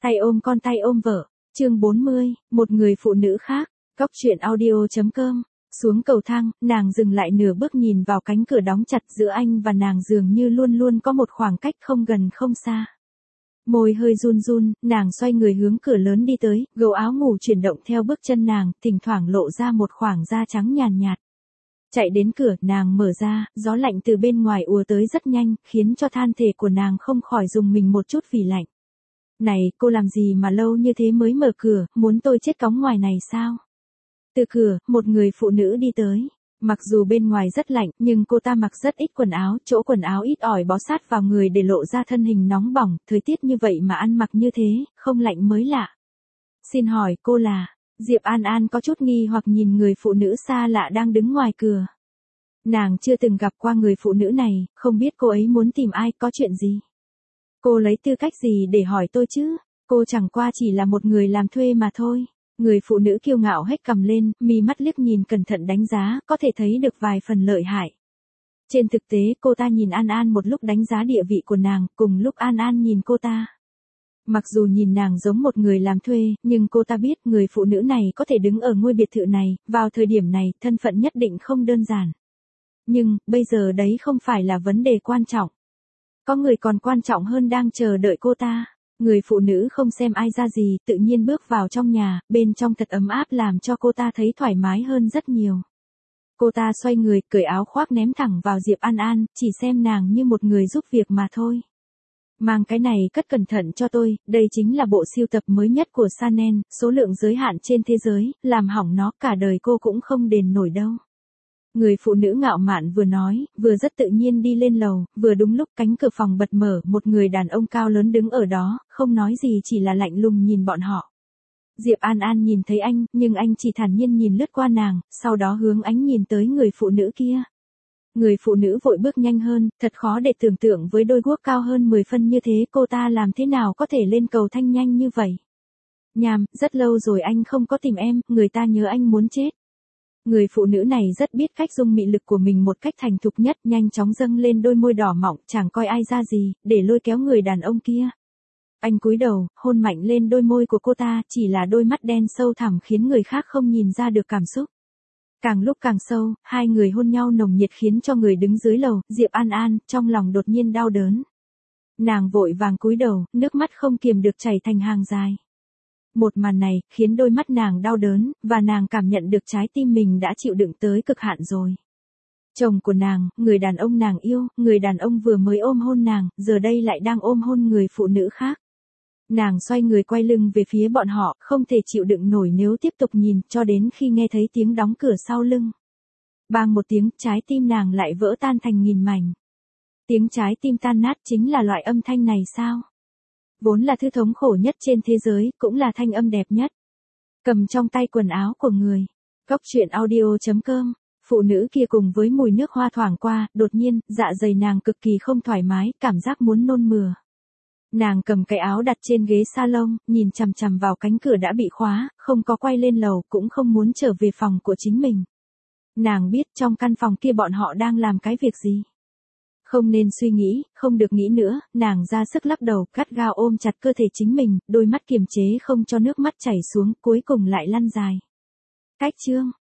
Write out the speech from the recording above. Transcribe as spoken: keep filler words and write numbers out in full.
Tay ôm con tay ôm vợ. Chương bốn mươi, một người phụ nữ khác. Góc truyện audio chấm com. Xuống cầu thang, nàng dừng lại nửa bước nhìn vào cánh cửa đóng chặt, giữa anh và nàng dường như luôn luôn có một khoảng cách không gần không xa. Môi hơi run run, nàng xoay người hướng cửa lớn đi tới, gấu áo ngủ chuyển động theo bước chân nàng, thỉnh thoảng lộ ra một khoảng da trắng nhàn nhạt, nhạt. Chạy đến cửa, nàng mở ra, gió lạnh từ bên ngoài ùa tới rất nhanh, khiến cho thân thể của nàng không khỏi rùng mình một chút vì lạnh. Này, cô làm gì mà lâu như thế mới mở cửa, muốn tôi chết cóng ngoài này sao? Từ cửa, một người phụ nữ đi tới. Mặc dù bên ngoài rất lạnh, nhưng cô ta mặc rất ít quần áo, chỗ quần áo ít ỏi bó sát vào người để lộ ra thân hình nóng bỏng, thời tiết như vậy mà ăn mặc như thế, không lạnh mới lạ. Xin hỏi cô là... Diệp An An có chút nghi hoặc nhìn người phụ nữ xa lạ đang đứng ngoài cửa. Nàng chưa từng gặp qua người phụ nữ này, không biết cô ấy muốn tìm ai, có chuyện gì. Cô lấy tư cách gì để hỏi tôi chứ? Cô chẳng qua chỉ là một người làm thuê mà thôi. Người phụ nữ kiêu ngạo hét cầm lên, mi mắt liếc nhìn cẩn thận đánh giá, có thể thấy được vài phần lợi hại. Trên thực tế cô ta nhìn An An một lúc đánh giá địa vị của nàng, cùng lúc An An nhìn cô ta. Mặc dù nhìn nàng giống một người làm thuê, nhưng cô ta biết người phụ nữ này có thể đứng ở ngôi biệt thự này, vào thời điểm này, thân phận nhất định không đơn giản. Nhưng, bây giờ đấy không phải là vấn đề quan trọng. Có người còn quan trọng hơn đang chờ đợi cô ta. Người phụ nữ không xem ai ra gì, tự nhiên bước vào trong nhà, bên trong thật ấm áp làm cho cô ta thấy thoải mái hơn rất nhiều. Cô ta xoay người, cởi áo khoác ném thẳng vào Diệp An An, chỉ xem nàng như một người giúp việc mà thôi. Mang cái này cất cẩn thận cho tôi, đây chính là bộ sưu tập mới nhất của Chanel, số lượng giới hạn trên thế giới, làm hỏng nó cả đời cô cũng không đền nổi đâu. Người phụ nữ ngạo mạn vừa nói, vừa rất tự nhiên đi lên lầu, vừa đúng lúc cánh cửa phòng bật mở, một người đàn ông cao lớn đứng ở đó, không nói gì chỉ là lạnh lùng nhìn bọn họ. Diệp An An nhìn thấy anh, nhưng anh chỉ thản nhiên nhìn lướt qua nàng, sau đó hướng ánh nhìn tới người phụ nữ kia. Người phụ nữ vội bước nhanh hơn, thật khó để tưởng tượng với đôi guốc cao hơn mười phân như thế cô ta làm thế nào có thể lên cầu thang nhanh như vậy. Nhàm, rất lâu rồi anh không có tìm em, người ta nhớ anh muốn chết. Người phụ nữ này rất biết cách dung mị lực của mình một cách thành thục nhất, nhanh chóng dâng lên đôi môi đỏ mọng, chẳng coi ai ra gì, để lôi kéo người đàn ông kia. Anh cúi đầu, hôn mạnh lên đôi môi của cô ta, chỉ là đôi mắt đen sâu thẳm khiến người khác không nhìn ra được cảm xúc. Càng lúc càng sâu, hai người hôn nhau nồng nhiệt khiến cho người đứng dưới lầu, Diệp An An, trong lòng đột nhiên đau đớn. Nàng vội vàng cúi đầu, nước mắt không kiềm được chảy thành hàng dài. Một màn này, khiến đôi mắt nàng đau đớn, và nàng cảm nhận được trái tim mình đã chịu đựng tới cực hạn rồi. Chồng của nàng, người đàn ông nàng yêu, người đàn ông vừa mới ôm hôn nàng, giờ đây lại đang ôm hôn người phụ nữ khác. Nàng xoay người quay lưng về phía bọn họ, không thể chịu đựng nổi nếu tiếp tục nhìn, cho đến khi nghe thấy tiếng đóng cửa sau lưng. Bang một tiếng, trái tim nàng lại vỡ tan thành nghìn mảnh. Tiếng trái tim tan nát chính là loại âm thanh này sao? Vốn là thứ thống khổ nhất trên thế giới, cũng là thanh âm đẹp nhất. Cầm trong tay quần áo của người. Góc truyện audio chấm com. Phụ nữ kia cùng với mùi nước hoa thoảng qua, đột nhiên, dạ dày nàng cực kỳ không thoải mái, cảm giác muốn nôn mửa. Nàng cầm cái áo đặt trên ghế salon, nhìn chằm chằm vào cánh cửa đã bị khóa, không có quay lên lầu, cũng không muốn trở về phòng của chính mình. Nàng biết trong căn phòng kia bọn họ đang làm cái việc gì. Không nên suy nghĩ, không được nghĩ nữa, nàng ra sức lắc đầu, gắt gao ôm chặt cơ thể chính mình, đôi mắt kiềm chế không cho nước mắt chảy xuống, cuối cùng lại lăn dài. Cách chương.